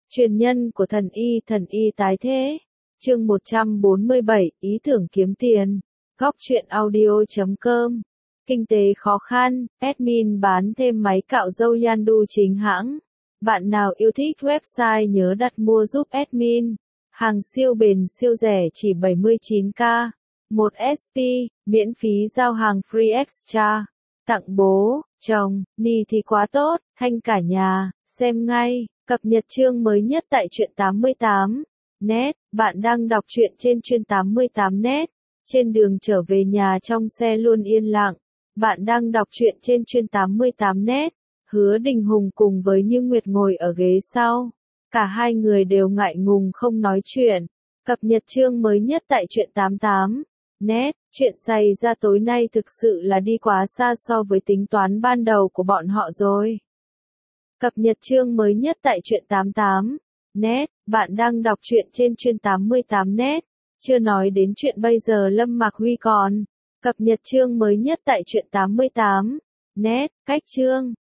Truyền nhân của thần y tái thế. Chương 147, ý tưởng kiếm tiền. Góc truyện audio.com. Kinh tế khó khăn, admin bán thêm máy cạo râu Yandu chính hãng. Bạn nào yêu thích website nhớ đặt mua giúp admin. Hàng siêu bền siêu rẻ chỉ 79k. 1 SP, miễn phí giao hàng free extra. Tặng bố, chồng, ni thì quá tốt, thanh cả nhà, xem ngay. Cập nhật chương mới nhất tại truyện 88 net. Bạn đang đọc truyện trên truyện 88 net. Trên đường trở về nhà trong xe luôn yên lặng. Bạn đang đọc truyện trên truyện 88 net. Hứa Đình Hùng cùng với Như Nguyệt ngồi ở ghế sau. Cả hai người đều ngại ngùng không nói chuyện. Cập nhật chương mới nhất tại truyện 88 net. Chuyện xảy ra tối nay thực sự là đi quá xa so với tính toán ban đầu của bọn họ rồi. Cập nhật chương mới nhất tại truyện 88 net. Bạn đang đọc truyện trên truyện 88 net. Chưa nói đến chuyện bây giờ Lâm Mạc Huy còn. Cập nhật chương mới nhất tại truyện 88 net. Cách chương